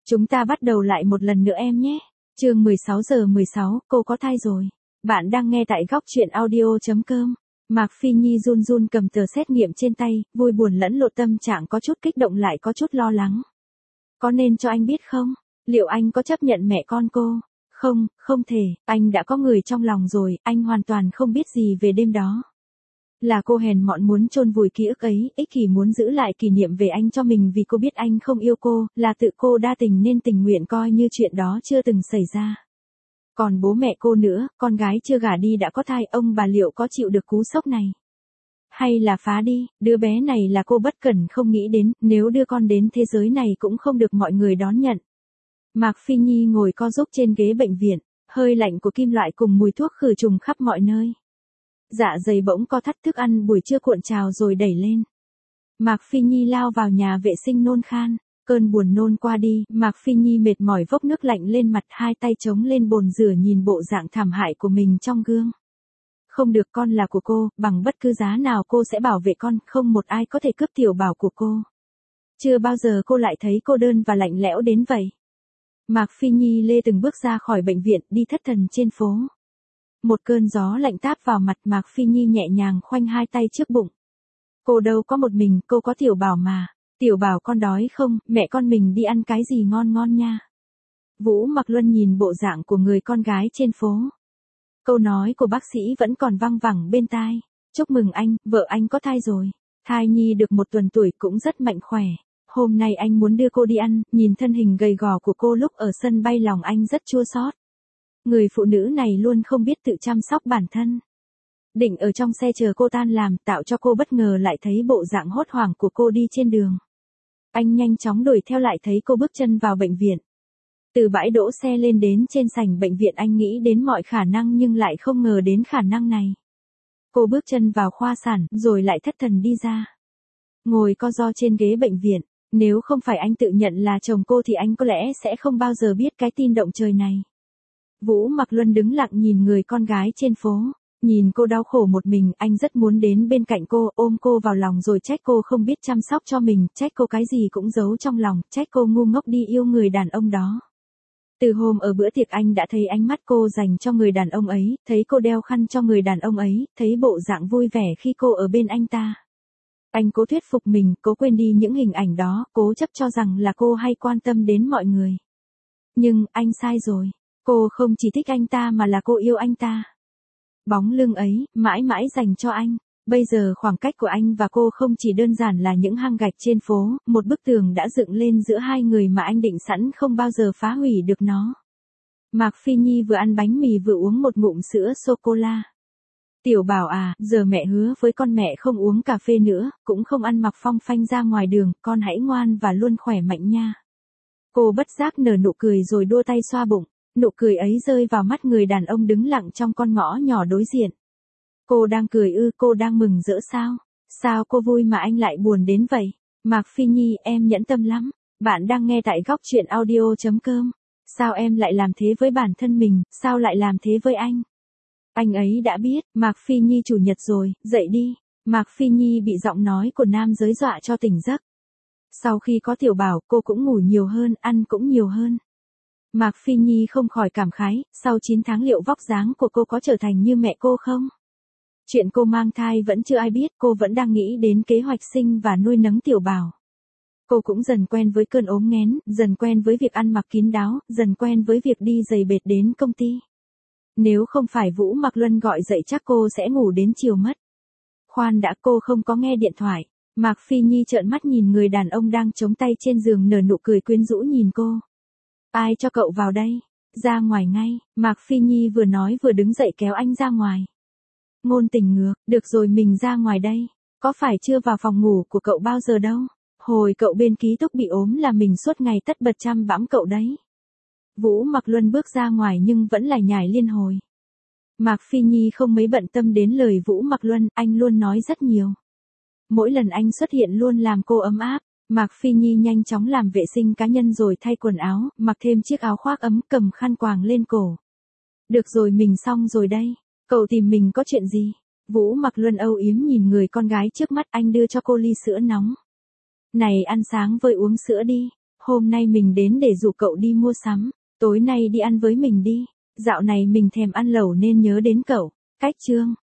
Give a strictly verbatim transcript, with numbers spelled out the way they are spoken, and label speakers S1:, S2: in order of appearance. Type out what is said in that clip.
S1: Chúng ta bắt đầu lại một lần nữa em nhé. Chương mười sáu giờ mười sáu, cô có thai rồi. Bạn đang nghe tại góc truyện audio chấm com. Mạc Phi Nhi run run cầm tờ xét nghiệm trên tay, vui buồn lẫn lộn, tâm trạng có chút kích động lại có chút lo lắng. Có nên cho anh biết không? Liệu anh có chấp nhận mẹ con cô? Không, không thể, anh đã có người trong lòng rồi, anh hoàn toàn không biết gì về đêm đó. Là cô hèn mọn muốn chôn vùi ký ức ấy, ích kỷ muốn giữ lại kỷ niệm về anh cho mình vì cô biết anh không yêu cô, là tự cô đa tình nên tình nguyện coi như chuyện đó chưa từng xảy ra. Còn bố mẹ cô nữa, con gái chưa gả đi đã có thai, ông bà liệu có chịu được cú sốc này? Hay là phá đi, đứa bé này là cô bất cẩn không nghĩ đến, nếu đưa con đến thế giới này cũng không được mọi người đón nhận. Mạc Phi Nhi ngồi co giúp trên ghế bệnh viện, hơi lạnh của kim loại cùng mùi thuốc khử trùng khắp mọi nơi. Dạ dày bỗng co thắt, thức ăn buổi trưa cuộn trào rồi đẩy lên. Mạc Phi Nhi lao vào nhà vệ sinh nôn khan, cơn buồn nôn qua đi, Mạc Phi Nhi mệt mỏi vốc nước lạnh lên mặt, hai tay chống lên bồn rửa nhìn bộ dạng thảm hại của mình trong gương. Không được, con là của cô, bằng bất cứ giá nào cô sẽ bảo vệ con, không một ai có thể cướp tiểu bảo của cô. Chưa bao giờ cô lại thấy cô đơn và lạnh lẽo đến vậy. Mạc Phi Nhi lê từng bước ra khỏi bệnh viện, đi thất thần trên phố. Một cơn gió lạnh táp vào mặt, Mạc Phi Nhi nhẹ nhàng khoanh hai tay trước bụng. Cô đâu có một mình, cô có tiểu bảo mà. Tiểu bảo con đói không, mẹ con mình đi ăn cái gì ngon ngon nha. Vũ Mặc Luân nhìn bộ dạng của người con gái trên phố. Câu nói của bác sĩ vẫn còn văng vẳng bên tai. Chúc mừng anh, vợ anh có thai rồi. Thai nhi được một tuần tuổi cũng rất mạnh khỏe. Hôm nay anh muốn đưa cô đi ăn, nhìn thân hình gầy gò của cô lúc ở sân bay lòng anh rất chua xót. Người phụ nữ này luôn không biết tự chăm sóc bản thân. Định ở trong xe chờ cô tan làm, tạo cho cô bất ngờ lại thấy bộ dạng hốt hoảng của cô đi trên đường. Anh nhanh chóng đuổi theo lại thấy cô bước chân vào bệnh viện. Từ bãi đỗ xe lên đến trên sảnh bệnh viện anh nghĩ đến mọi khả năng nhưng lại không ngờ đến khả năng này. Cô bước chân vào khoa sản, rồi lại thất thần đi ra. Ngồi co ro trên ghế bệnh viện, nếu không phải anh tự nhận là chồng cô thì anh có lẽ sẽ không bao giờ biết cái tin động trời này. Vũ Mặc Luân đứng lặng nhìn người con gái trên phố, nhìn cô đau khổ một mình, anh rất muốn đến bên cạnh cô, ôm cô vào lòng rồi trách cô không biết chăm sóc cho mình, trách cô cái gì cũng giấu trong lòng, trách cô ngu ngốc đi yêu người đàn ông đó. Từ hôm ở bữa tiệc anh đã thấy ánh mắt cô dành cho người đàn ông ấy, thấy cô đeo khăn cho người đàn ông ấy, thấy bộ dạng vui vẻ khi cô ở bên anh ta. Anh cố thuyết phục mình, cố quên đi những hình ảnh đó, cố chấp cho rằng là cô hay quan tâm đến mọi người. Nhưng, anh sai rồi. Cô không chỉ thích anh ta mà là cô yêu anh ta. Bóng lưng ấy, mãi mãi dành cho anh. Bây giờ khoảng cách của anh và cô không chỉ đơn giản là những hang gạch trên phố, một bức tường đã dựng lên giữa hai người mà anh định sẵn không bao giờ phá hủy được nó. Mạc Phi Nhi vừa ăn bánh mì vừa uống một ngụm sữa sô-cô-la. Tiểu bảo à, giờ mẹ hứa với con mẹ không uống cà phê nữa, cũng không ăn mặc phong phanh ra ngoài đường, con hãy ngoan và luôn khỏe mạnh nha. Cô bất giác nở nụ cười rồi đua tay xoa bụng. Nụ cười ấy rơi vào mắt người đàn ông đứng lặng trong con ngõ nhỏ đối diện. Cô đang cười ư, cô đang mừng rỡ sao? Sao cô vui mà anh lại buồn đến vậy? Mạc Phi Nhi, em nhẫn tâm lắm. Bạn đang nghe tại góc truyện audio chấm com. Sao em lại làm thế với bản thân mình, sao lại làm thế với anh? Anh ấy đã biết, Mạc Phi Nhi chủ nhật rồi, dậy đi. Mạc Phi Nhi bị giọng nói của nam giới dọa cho tỉnh giấc. Sau khi có tiểu bảo, cô cũng ngủ nhiều hơn, ăn cũng nhiều hơn. Mạc Phi Nhi không khỏi cảm khái, sau chín tháng liệu vóc dáng của cô có trở thành như mẹ cô không? Chuyện cô mang thai vẫn chưa ai biết, cô vẫn đang nghĩ đến kế hoạch sinh và nuôi nấng tiểu bảo. Cô cũng dần quen với cơn ốm nghén, dần quen với việc ăn mặc kín đáo, dần quen với việc đi giày bệt đến công ty. Nếu không phải Vũ Mặc Luân gọi dậy chắc cô sẽ ngủ đến chiều mất. Khoan đã, cô không có nghe điện thoại. Mạc Phi Nhi trợn mắt nhìn người đàn ông đang chống tay trên giường nở nụ cười quyến rũ nhìn cô. Ai cho cậu vào đây? Ra ngoài ngay, Mạc Phi Nhi vừa nói vừa đứng dậy kéo anh ra ngoài. Ngôn tình ngược, được rồi mình ra ngoài đây. Có phải chưa vào phòng ngủ của cậu bao giờ đâu? Hồi cậu bên ký túc bị ốm là mình suốt ngày tất bật chăm bẵm cậu đấy. Vũ Mặc Luân bước ra ngoài nhưng vẫn lải nhải liên hồi. Mạc Phi Nhi không mấy bận tâm đến lời Vũ Mặc Luân, anh luôn nói rất nhiều. Mỗi lần anh xuất hiện luôn làm cô ấm áp. Mạc Phi Nhi nhanh chóng làm vệ sinh cá nhân rồi thay quần áo, mặc thêm chiếc áo khoác ấm, cầm khăn quàng lên cổ. Được rồi mình xong rồi đây, cậu tìm mình có chuyện gì? Vũ Mặc Luân âu yếm nhìn người con gái trước mắt, anh đưa cho cô ly sữa nóng. Này ăn sáng với uống sữa đi, Hôm nay mình đến để dụ cậu đi mua sắm, tối nay đi ăn với mình đi. Dạo này mình thèm ăn lẩu nên nhớ đến cậu. Cách Trương.